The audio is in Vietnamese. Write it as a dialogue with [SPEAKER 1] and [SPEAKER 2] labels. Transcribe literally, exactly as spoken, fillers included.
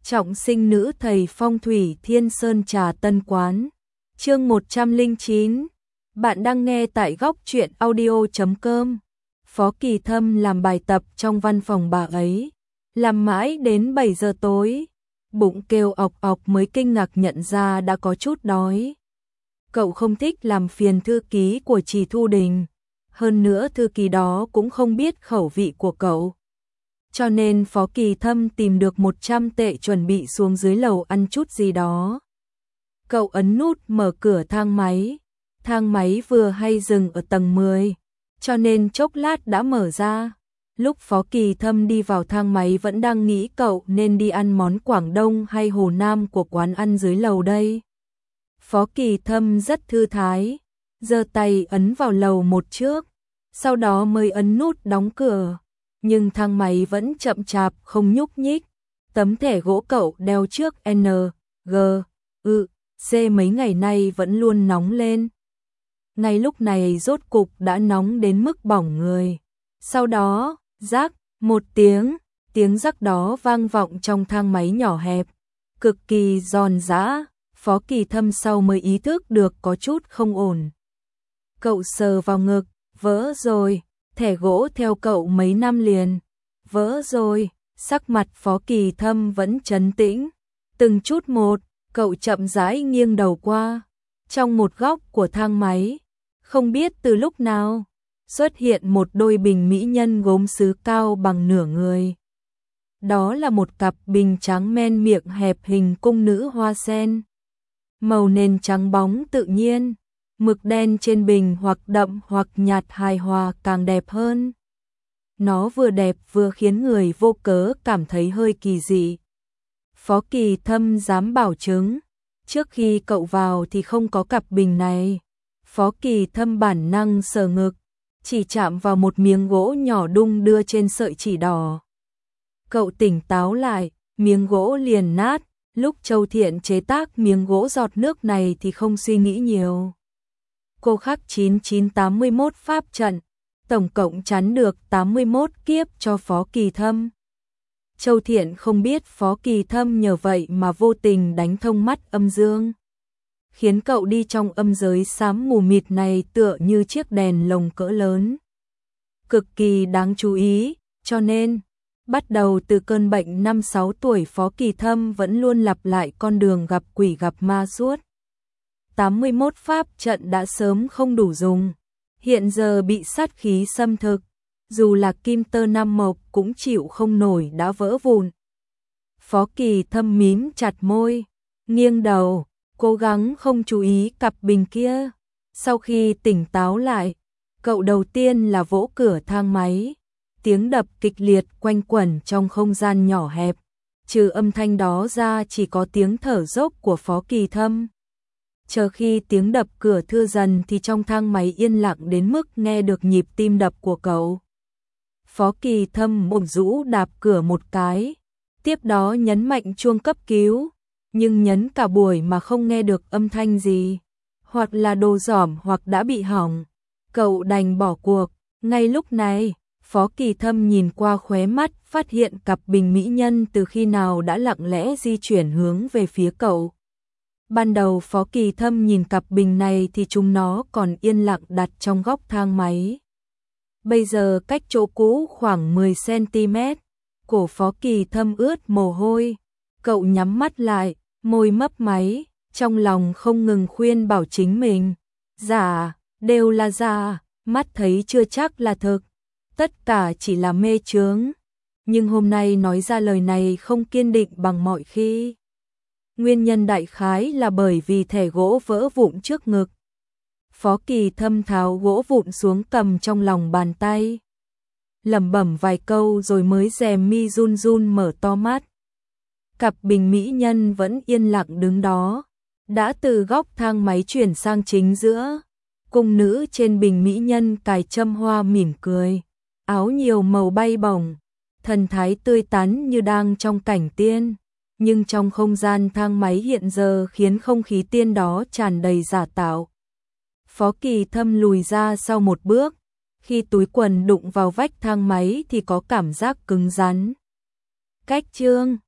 [SPEAKER 1] Trọng sinh nữ thầy phong thủy Thiên Sơn Trà Tân Quán. Chương một trăm lẻ chín. Bạn đang nghe tại góc truyện audio chấm com. Phó Kỳ Thâm làm bài tập trong văn phòng bà ấy, làm mãi đến bảy giờ tối, bụng kêu ọc ọc mới kinh ngạc nhận ra đã có chút đói. Cậu không thích làm phiền thư ký của Trì Thu Đình, hơn nữa thư ký đó cũng không biết khẩu vị của cậu. Cho nên Phó Kỳ Thâm tìm được một trăm tệ chuẩn bị xuống dưới lầu ăn chút gì đó. Cậu ấn nút mở cửa thang máy, thang máy vừa hay dừng ở tầng mười, cho nên chốc lát đã mở ra. Lúc Phó Kỳ Thâm đi vào thang máy vẫn đang nghĩ cậu nên đi ăn món Quảng Đông hay Hồ Nam của quán ăn dưới lầu đây. Phó Kỳ Thâm rất thư thái, giơ tay ấn vào lầu một trước, sau đó mới ấn nút đóng cửa. Nhưng thang máy vẫn chậm chạp không nhúc nhích. Tấm thẻ gỗ cậu đeo trước N, G, U, C mấy ngày nay vẫn luôn nóng lên. Ngay lúc này rốt cục đã nóng đến mức bỏng người. Sau đó, rắc, một tiếng, tiếng rắc đó vang vọng trong thang máy nhỏ hẹp, cực kỳ giòn giã. Phó Kỳ Thâm sau mới ý thức được có chút không ổn. Cậu sờ vào ngực, vỡ rồi. Thẻ gỗ theo cậu mấy năm liền, vỡ rồi. Sắc mặt Phó Kỳ Thâm vẫn trấn tĩnh. Từng chút một, cậu chậm rãi nghiêng đầu qua. Trong một góc của thang máy, không biết từ lúc nào, xuất hiện một đôi bình mỹ nhân gốm sứ cao bằng nửa người. Đó là một cặp bình trắng men miệng hẹp hình cung nữ hoa sen. Màu nền trắng bóng tự nhiên. Mực đen trên bình hoặc đậm hoặc nhạt hài hòa càng đẹp hơn. Nó vừa đẹp vừa khiến người vô cớ cảm thấy hơi kỳ dị. Phó Kỳ Thâm dám bảo chứng, trước khi cậu vào thì không có cặp bình này. Phó Kỳ Thâm bản năng sờ ngực, chỉ chạm vào một miếng gỗ nhỏ đung đưa trên sợi chỉ đỏ. Cậu tỉnh táo lại, miếng gỗ liền nát. Lúc Châu Thiện chế tác miếng gỗ giọt nước này thì không suy nghĩ nhiều. Cô khắc chín chín tám mươi mốt pháp trận, tổng cộng chắn được tám mươi mốt kiếp cho Phó Kỳ Thâm. Châu Thiện không biết Phó Kỳ Thâm nhờ vậy mà vô tình đánh thông mắt âm dương, khiến cậu đi trong âm giới xám mù mịt này tựa như chiếc đèn lồng cỡ lớn. Cực kỳ đáng chú ý, cho nên, bắt đầu từ cơn bệnh năm sáu tuổi Phó Kỳ Thâm vẫn luôn lặp lại con đường gặp quỷ gặp ma suốt. tám mươi mốt pháp trận đã sớm không đủ dùng, hiện giờ bị sát khí xâm thực, dù là kim tơ năm mộc cũng chịu không nổi đã vỡ vụn. Phó Kỳ Thâm mím chặt môi, nghiêng đầu, cố gắng không chú ý cặp bình kia. Sau khi tỉnh táo lại, cậu đầu tiên là vỗ cửa thang máy, tiếng đập kịch liệt quanh quẩn trong không gian nhỏ hẹp, trừ âm thanh đó ra chỉ có tiếng thở dốc của Phó Kỳ Thâm. Chờ khi tiếng đập cửa thưa dần thì trong thang máy yên lặng đến mức nghe được nhịp tim đập của cậu. Phó Kỳ Thâm ôm rũ đạp cửa một cái, tiếp đó nhấn mạnh chuông cấp cứu, nhưng nhấn cả buổi mà không nghe được âm thanh gì, hoặc là đồ giỏm hoặc đã bị hỏng. Cậu đành bỏ cuộc. Ngay lúc này, Phó Kỳ Thâm nhìn qua khóe mắt phát hiện cặp bình mỹ nhân từ khi nào đã lặng lẽ di chuyển hướng về phía cậu. Ban đầu Phó Kỳ Thâm nhìn cặp bình này thì chúng nó còn yên lặng đặt trong góc thang máy. Bây giờ cách chỗ cũ khoảng mười xăng ti mét, cổ Phó Kỳ Thâm ướt mồ hôi. Cậu nhắm mắt lại, môi mấp máy, trong lòng không ngừng khuyên bảo chính mình. Giả, đều là giả, mắt thấy chưa chắc là thực. Tất cả chỉ là mê chướng. Nhưng hôm nay nói ra lời này không kiên định bằng mọi khi. Nguyên nhân đại khái là bởi vì thẻ gỗ vỡ vụn trước ngực. Phó Kỳ Thâm tháo gỗ vụn xuống cầm trong lòng bàn tay, lẩm bẩm vài câu rồi mới rèm mi run run mở to mắt. Cặp bình mỹ nhân vẫn yên lặng đứng đó, đã từ góc thang máy chuyển sang chính giữa. Cung nữ trên bình mỹ nhân cài châm hoa mỉm cười, áo nhiều màu bay bổng, thần thái tươi tắn như đang trong cảnh tiên. Nhưng trong không gian thang máy hiện giờ khiến không khí tiên đó tràn đầy giả tạo. Phó Kỳ Thâm lùi ra sau một bước, khi túi quần đụng vào vách thang máy thì có cảm giác cứng rắn. Cách chương